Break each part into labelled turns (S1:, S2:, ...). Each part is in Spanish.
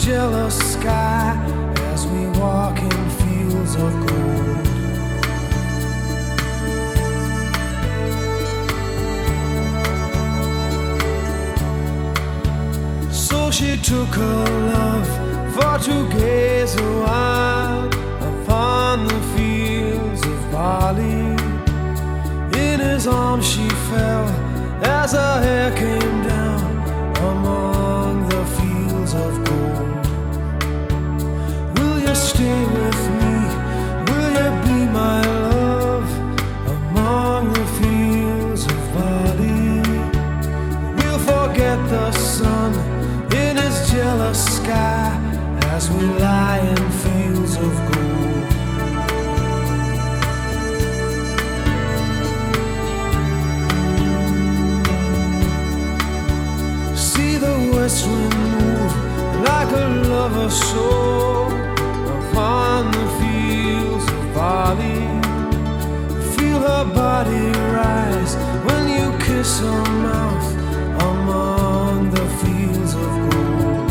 S1: jealous sky as we walk in fields of gold. So she took her love for to gaze a while upon the fields of barley. In his arms she fell as her hair came down among the fields of gold. Will you stay with me? Will you be my love among the fields of barley? We'll forget the sun in his jealous sky as we lie in fields of gold. See the west wind move like a lover's soul upon the fields of barley. Feel her body rise when you kiss her mouth among the fields of gold.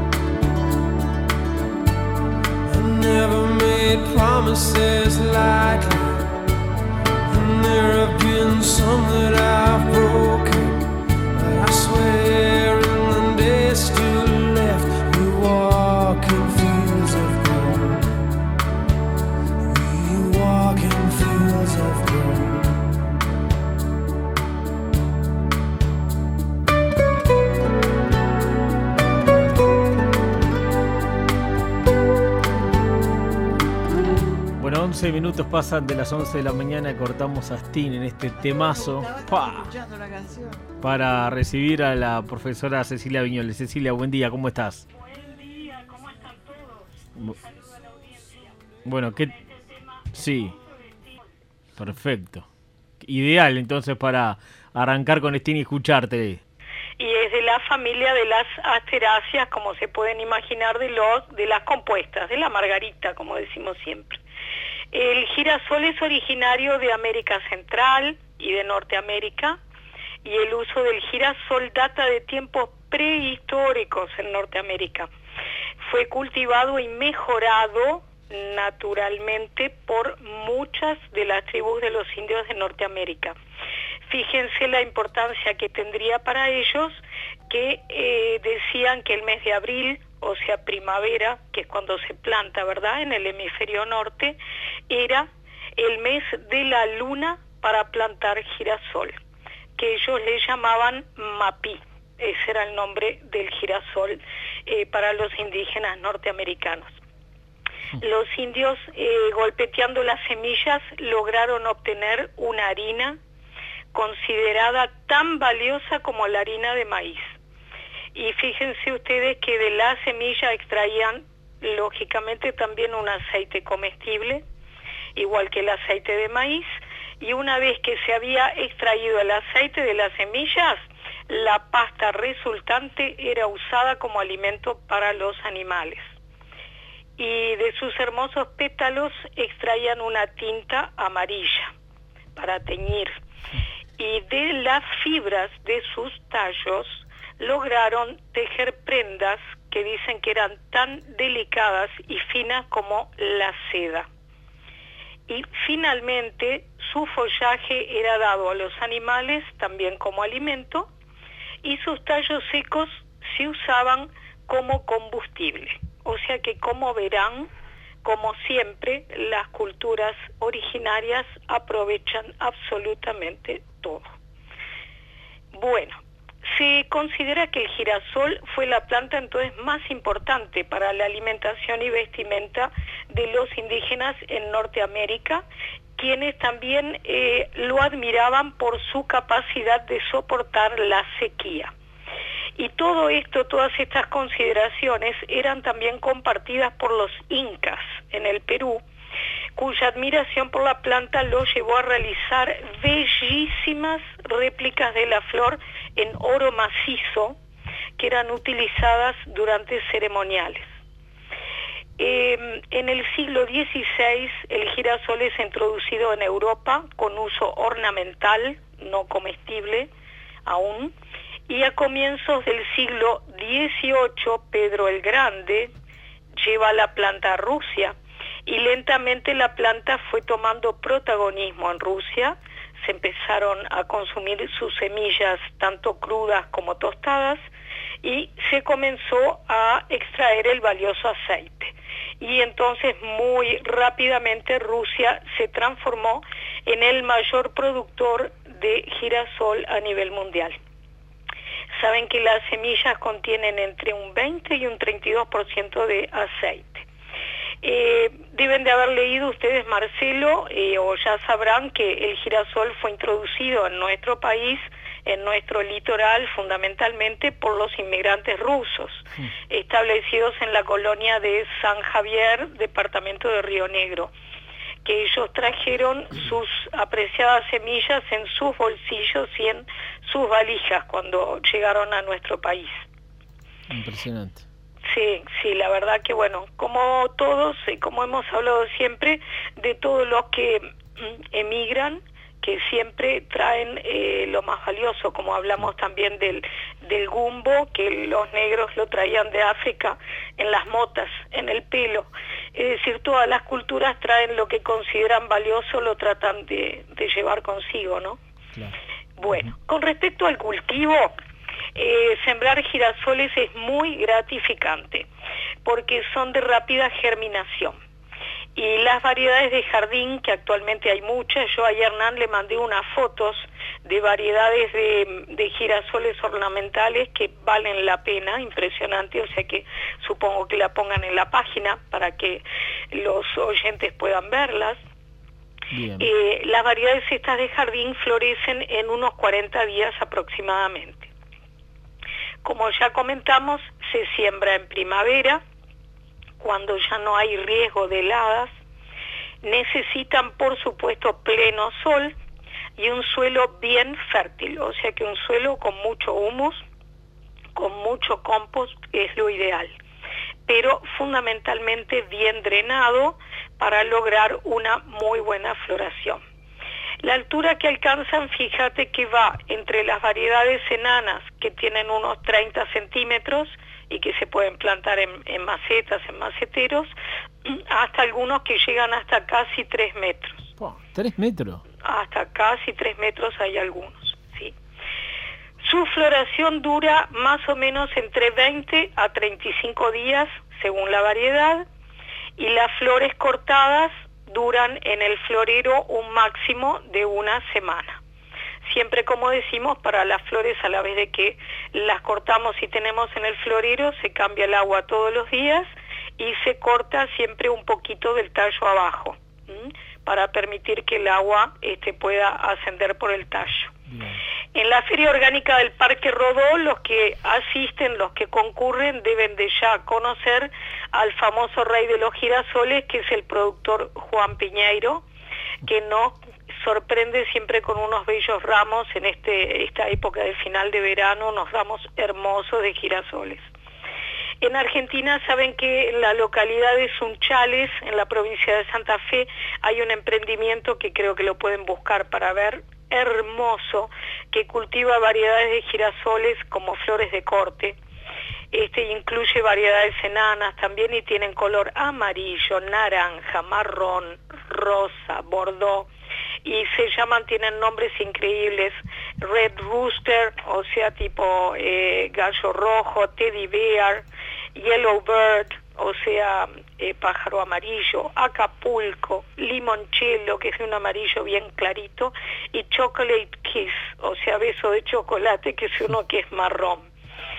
S1: I never made promises lightly, and there have been some that I've broken, but I swear in the days still left we walk in fields of gold. We walk in fields of gold.
S2: Bueno, 11 minutos pasan de las 11 de la mañana, cortamos a Sting en este temazo para recibir a la profesora Cecilia Viñoles. Cecilia, buen día, ¿cómo estás?
S3: Buen día, ¿cómo están todos? Saludo a la audiencia.
S2: Bueno, ¿qué? Sí, perfecto. Ideal entonces para arrancar con Sting y escucharte.
S3: Y es de la familia de las asteráceas, como se pueden imaginar, de las compuestas, de la margarita, como decimos siempre. El girasol es originario de América Central y de Norteamérica, y el uso del girasol data de tiempos prehistóricos en Norteamérica. Fue cultivado y mejorado naturalmente por muchas de las tribus de los indios de Norteamérica. Fíjense la importancia que tendría para ellos, que decían que el mes de abril, o sea primavera, que es cuando se planta, ¿verdad?, en el hemisferio norte, era el mes de la luna para plantar girasol, que ellos le llamaban mapí. Ese era el nombre del girasol para los indígenas norteamericanos. Los indios, golpeteando las semillas, lograron obtener una harina considerada tan valiosa como la harina de maíz. Y fíjense ustedes que de la semilla extraían, lógicamente, también un aceite comestible, igual que el aceite de maíz, y una vez que se había extraído el aceite de las semillas, la pasta resultante era usada como alimento para los animales. Y de sus hermosos pétalos extraían una tinta amarilla para teñir. Y de las fibras de sus tallos lograron tejer prendas que dicen que eran tan delicadas y finas como la seda. Y finalmente su follaje era dado a los animales también como alimento, y sus tallos secos se usaban como combustible. O sea que, como verán, como siempre, las culturas originarias aprovechan absolutamente todo. Bueno, se considera que el girasol fue la planta entonces más importante para la alimentación y vestimenta de los indígenas en Norteamérica, quienes también lo admiraban por su capacidad de soportar la sequía. Y todo esto, todas estas consideraciones eran también compartidas por los incas en el Perú, cuya admiración por la planta los llevó a realizar bellísimas réplicas de la flor en oro macizo que eran utilizadas durante ceremoniales. En el siglo XVI el girasol es introducido en Europa con uso ornamental, no comestible aún, y a comienzos del siglo XVIII Pedro el Grande lleva la planta a Rusia y lentamente la planta fue tomando protagonismo en Rusia. Se empezaron a consumir sus semillas tanto crudas como tostadas y se comenzó a extraer el valioso aceite. Y entonces muy rápidamente Rusia se transformó en el mayor productor de girasol a nivel mundial. Saben que las semillas contienen entre un 20 y un 32% de aceite. Deben de haber leído ustedes, Marcelo, o ya sabrán que el girasol fue introducido en nuestro país, en nuestro litoral, fundamentalmente por los inmigrantes rusos, establecidos en la colonia de San Javier, departamento de Río Negro, que ellos trajeron sus apreciadas semillas en sus bolsillos y en sus valijas cuando llegaron a nuestro país.
S2: Impresionante.
S3: Sí, la verdad que bueno, como todos, como hemos hablado siempre, de todos los que emigran, que siempre traen lo más valioso, como hablamos también del gumbo, que los negros lo traían de África en las motas, en el pelo. Es decir, todas las culturas traen lo que consideran valioso, lo tratan de llevar consigo, ¿no?
S2: Claro.
S3: Bueno, con respecto al cultivo, sembrar girasoles es muy gratificante, porque son de rápida germinación. Y las variedades de jardín, que actualmente hay muchas, yo a Hernán le mandé unas fotos de variedades de girasoles ornamentales que valen la pena, impresionante, o sea que supongo que la pongan en la página para que los oyentes puedan verlas. Las variedades estas de jardín florecen en unos 40 días aproximadamente. Como ya comentamos, se siembra en primavera, cuando ya no hay riesgo de heladas. Necesitan, por supuesto, pleno sol y un suelo bien fértil, o sea que un suelo con mucho humus, con mucho compost es lo ideal, pero fundamentalmente bien drenado para lograr una muy buena floración. La altura que alcanzan, fíjate que va entre las variedades enanas, que tienen unos 30 centímetros, y que se pueden plantar en macetas, en maceteros, hasta algunos que llegan hasta casi 3 metros.
S2: ¿3 metros?
S3: Hasta casi 3 metros hay algunos, sí. Su floración dura más o menos entre 20 a 35 días, según la variedad, y las flores cortadas duran en el florero un máximo de una semana. Siempre, como decimos, para las flores, a la vez de que las cortamos y tenemos en el florero, se cambia el agua todos los días y se corta siempre un poquito del tallo abajo, para permitir que el agua pueda ascender por el tallo. En la Feria Orgánica del Parque Rodó, los que asisten, los que concurren, deben de ya conocer al famoso rey de los girasoles, que es el productor Juan Piñeiro, que nos sorprende siempre con unos bellos ramos en esta época de final de verano, unos ramos hermosos de girasoles. En Argentina saben que en la localidad de Sunchales, en la provincia de Santa Fe, hay un emprendimiento que creo que lo pueden buscar para ver, hermoso, que cultiva variedades de girasoles como flores de corte. Incluye variedades enanas también y tienen color amarillo, naranja, marrón, rosa, bordó, y tienen nombres increíbles: Red Rooster, o sea tipo gallo rojo, Teddy Bear, Yellow Bird, o sea pájaro amarillo, Acapulco, Limoncello, que es de un amarillo bien clarito, y Chocolate Kiss, o sea beso de chocolate, que es uno que es marrón.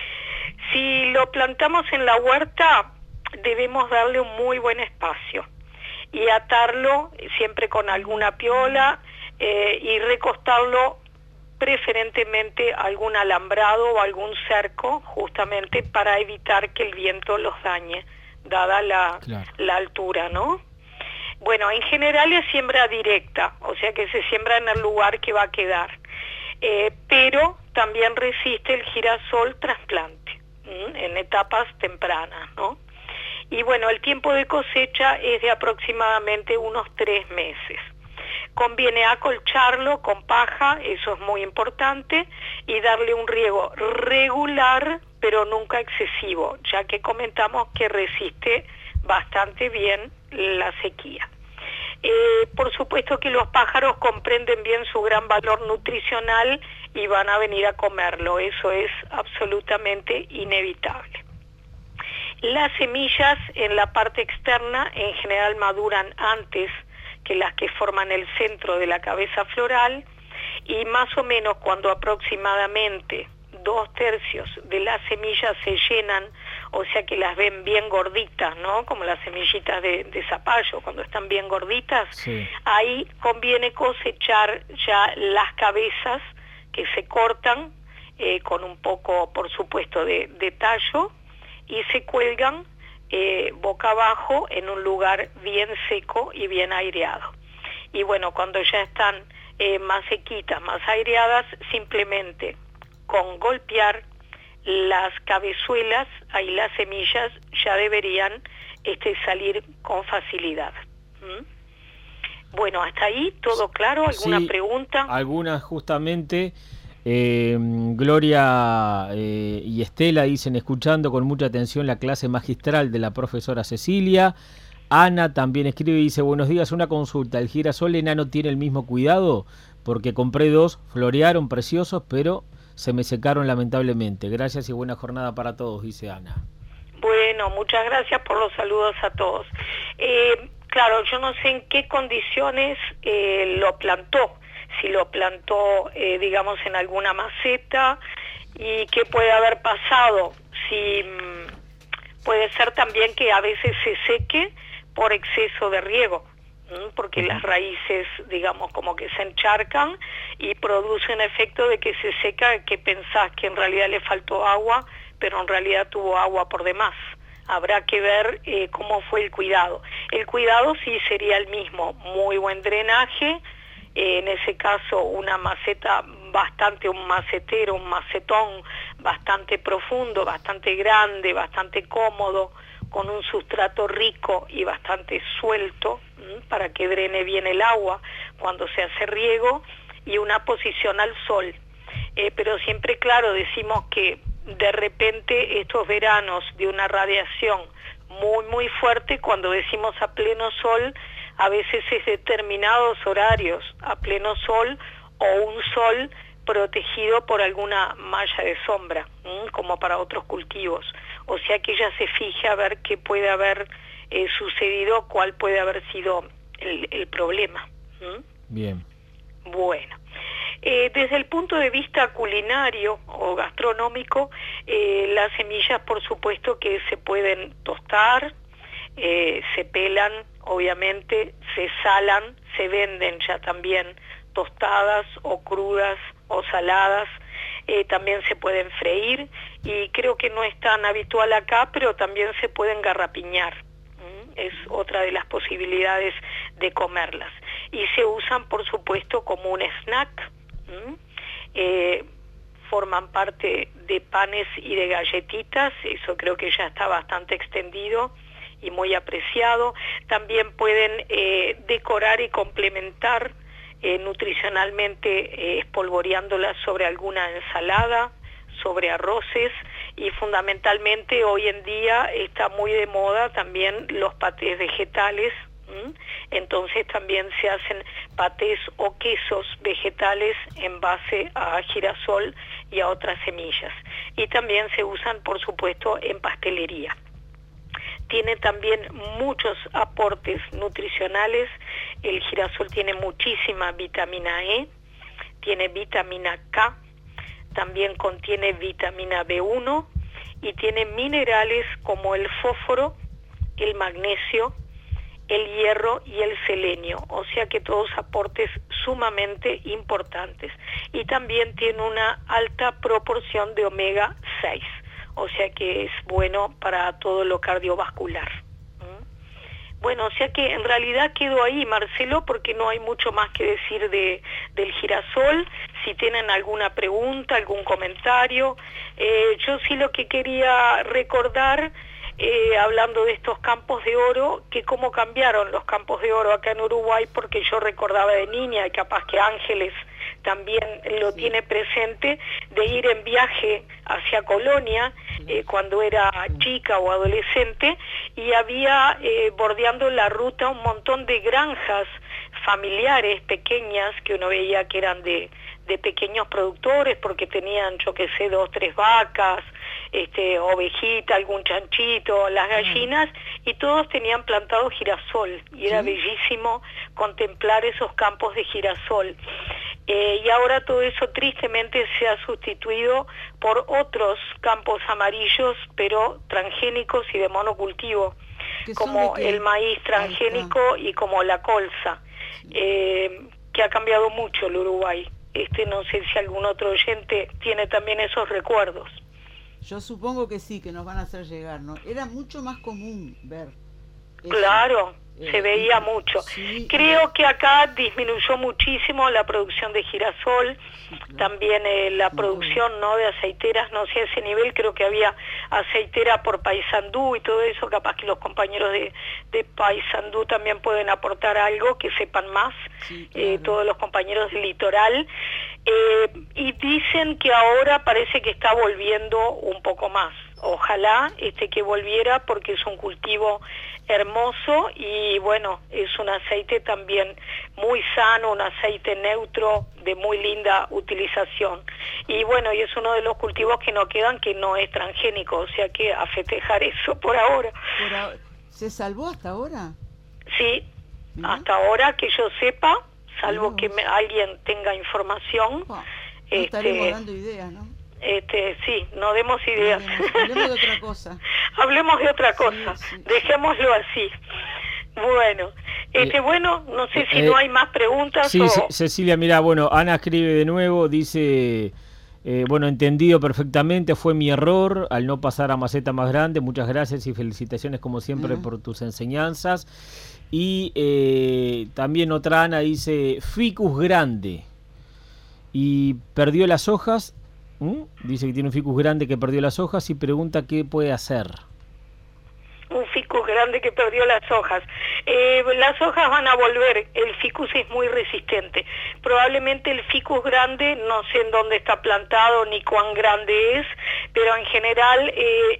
S3: Si lo plantamos en la huerta, debemos darle un muy buen espacio y atarlo siempre con alguna piola y recostarlo preferentemente a algún alambrado o algún cerco, justamente para evitar que el viento los dañe, dada la altura, ¿no? Bueno, en general es siembra directa, o sea que se siembra en el lugar que va a quedar, pero también resiste el girasol trasplante en etapas tempranas, ¿no? Y bueno, el tiempo de cosecha es de aproximadamente unos 3 meses. conviene acolcharlo con paja, eso es muy importante, y darle un riego regular, pero nunca excesivo, ya que comentamos que resiste bastante bien la sequía. Por supuesto que los pájaros comprenden bien su gran valor nutricional y van a venir a comerlo, eso es absolutamente inevitable. Las semillas en la parte externa en general maduran antes que las que forman el centro de la cabeza floral, y más o menos cuando aproximadamente 2/3 de las semillas se llenan, o sea que las ven bien gorditas, ¿no? Como las semillitas de zapallo, cuando están bien gorditas, sí. Ahí conviene cosechar ya las cabezas que se cortan con un poco, por supuesto, de tallo, y se cuelgan boca abajo en un lugar bien seco y bien aireado. Y bueno, cuando ya están más sequitas, más aireadas, simplemente con golpear las cabezuelas, ahí las semillas ya deberían salir con facilidad. Bueno, hasta ahí todo claro. ¿Alguna pregunta?
S2: Algunas justamente. Gloria y Estela dicen, escuchando con mucha atención la clase magistral de la profesora Cecilia. Ana también escribe y dice, buenos días, una consulta, ¿el girasol enano tiene el mismo cuidado? Porque compré 2, florearon preciosos, pero se me secaron lamentablemente. Gracias y buena jornada para todos, dice Ana.
S3: Bueno, muchas gracias por los saludos a todos. Claro, yo no sé en qué condiciones lo plantó. Si lo plantó, digamos, en alguna maceta, y qué puede haber pasado. Si puede ser también que a veces se seque por exceso de riego, porque las raíces, digamos, como que se encharcan y produce un efecto de que se seca, que pensás que en realidad le faltó agua, pero en realidad tuvo agua por demás. Habrá que ver cómo fue el cuidado. El cuidado sí sería el mismo, muy buen drenaje, en ese caso una maceta un macetón bastante profundo, bastante grande, bastante cómodo, con un sustrato rico y bastante suelto, para que drene bien el agua cuando se hace riego, y una posición al sol. Pero siempre, claro, decimos que de repente estos veranos de una radiación muy, muy fuerte, cuando decimos a pleno sol, a veces es determinados horarios a pleno sol o un sol protegido por alguna malla de sombra, como para otros cultivos. O sea que ella se fije a ver qué puede haber sucedido, cuál puede haber sido el problema.
S2: Bien.
S3: Bueno, desde el punto de vista culinario o gastronómico, las semillas por supuesto que se pueden tostar, se pelan, obviamente, se salan, se venden ya también tostadas o crudas o saladas, también se pueden freír, y creo que no es tan habitual acá, pero también se pueden garrapiñar, es otra de las posibilidades de comerlas, y se usan por supuesto como un snack, forman parte de panes y de galletitas, eso creo que ya está bastante extendido y muy apreciado. También pueden decorar y complementar nutricionalmente, espolvoreándolas sobre alguna ensalada, sobre arroces, y fundamentalmente hoy en día está muy de moda también los patés vegetales. Entonces también se hacen patés o quesos vegetales en base a girasol y a otras semillas, y también se usan por supuesto en pastelería. Tiene también muchos aportes nutricionales. El girasol tiene muchísima vitamina E, tiene vitamina K, también contiene vitamina B1 y tiene minerales como el fósforo, el magnesio, el hierro y el selenio, o sea que todos aportes sumamente importantes. Y también tiene una alta proporción de omega 6. O sea que es bueno para todo lo cardiovascular. Bueno, o sea que en realidad quedo ahí, Marcelo, porque no hay mucho más que decir del girasol. Si tienen alguna pregunta, algún comentario. Yo sí lo que quería recordar hablando de estos campos de oro, que cómo cambiaron los campos de oro acá en Uruguay, porque yo recordaba de niña, y capaz que Ángeles también lo tiene presente, de ir en viaje hacia Colonia cuando era chica o adolescente, y había bordeando la ruta un montón de granjas familiares pequeñas que uno veía que eran de pequeños productores, porque tenían, yo qué sé, 2, 3 vacas, ovejita, algún chanchito, las gallinas, y todos tenían plantado girasol, y era bellísimo contemplar esos campos de girasol. Y ahora todo eso tristemente se ha sustituido por otros campos amarillos, pero transgénicos y de monocultivo, como el maíz transgénico y como la colza, que ha cambiado mucho el Uruguay. No sé si algún otro oyente tiene también esos recuerdos.
S4: Yo supongo que sí, que nos van a hacer llegar, ¿no? Era mucho más común ver eso.
S3: Claro, se veía mucho.
S4: Sí,
S3: creo que acá disminuyó muchísimo la producción de girasol, también la producción, ¿no?, de aceiteras, no sé a ese nivel, creo que había aceitera por Paysandú y todo eso, capaz que los compañeros de Paysandú también pueden aportar algo, que sepan más, claro. Todos los compañeros del litoral, y dicen que ahora parece que está volviendo un poco más. Ojalá que volviera, porque es un cultivo hermoso y bueno, es un aceite también muy sano, un aceite neutro de muy linda utilización. Y bueno, y es uno de los cultivos que no quedan, que no es transgénico, o sea que a festejar eso por ahora.
S4: ¿Se salvó hasta ahora?
S3: Sí, hasta ahora que yo sepa, salvo que alguien tenga información.
S4: No estaremos dando ideas, ¿no?
S3: Sí, no demos ideas.
S4: Hablemos de otra cosa.
S3: Hablemos de otra cosa, dejémoslo así. Bueno, bueno, no sé si no hay más preguntas.
S2: Sí, Cecilia, mira, bueno, Ana escribe de nuevo, dice, bueno, entendido perfectamente, fue mi error al no pasar a maceta más grande, muchas gracias y felicitaciones como siempre por tus enseñanzas. Y también otra Ana dice, ficus grande y perdió las hojas. Dice que tiene un ficus grande que perdió las hojas y pregunta qué puede hacer.
S3: Un ficus grande que perdió las hojas. Las hojas van a volver, el ficus es muy resistente. Probablemente el ficus grande, no sé en dónde está plantado ni cuán grande es, pero en general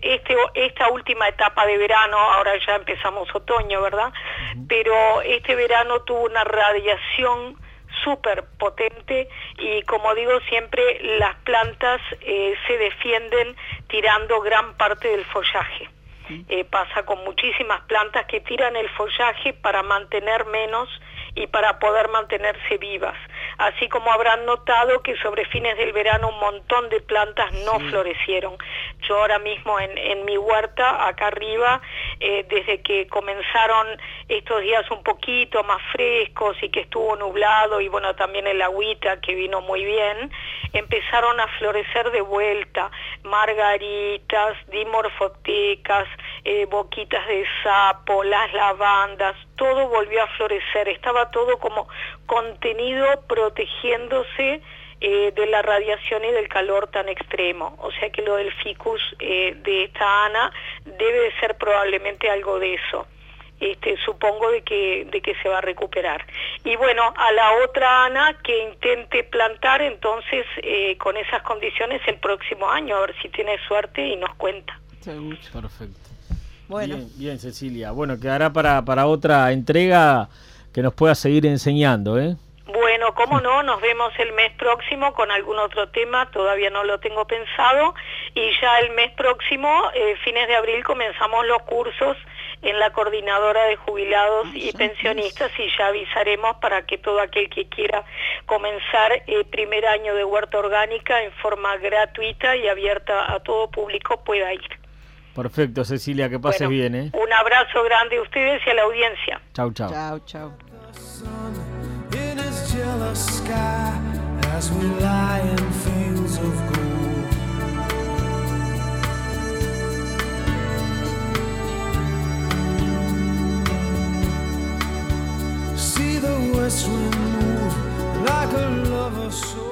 S3: esta última etapa de verano, ahora ya empezamos otoño, ¿verdad? Pero este verano tuvo una radiación súper potente y como digo siempre, las plantas se defienden tirando gran parte del follaje. Pasa con muchísimas plantas que tiran el follaje para mantener menos y para poder mantenerse vivas. Así como habrán notado que sobre fines del verano un montón de plantas no florecieron. Yo ahora mismo en mi huerta, acá arriba, desde que comenzaron estos días un poquito más frescos y que estuvo nublado y bueno, también el agüita que vino muy bien, empezaron a florecer de vuelta margaritas, dimorfotecas, boquitas de sapo, las lavandas, todo volvió a florecer, estaba todo como contenido, protegiéndose de la radiación y del calor tan extremo. O sea que lo del ficus de esta Ana debe de ser probablemente algo de eso. Supongo de que se va a recuperar. Y bueno, a la otra Ana que intente plantar entonces con esas condiciones el próximo año, a ver si tiene suerte y nos cuenta.
S2: Perfecto.
S4: Bueno.
S2: Bien, Cecilia. Bueno, quedará para otra entrega que nos pueda seguir enseñando, ¿eh?
S3: Bueno, cómo no, nos vemos el mes próximo con algún otro tema, todavía no lo tengo pensado, y ya el mes próximo, fines de abril, comenzamos los cursos en la Coordinadora de Jubilados y Pensionistas, y ya avisaremos para que todo aquel que quiera comenzar el primer año de huerta orgánica en forma gratuita y abierta a todo público pueda ir. Perfecto, Cecilia, que pases bien, ¿eh? Un abrazo grande a ustedes y a la audiencia.
S2: Chau, chau.
S4: Chau, chau.
S1: In his jealous sky, as we lie in fields of gold. See the west wind move like a lover's soul.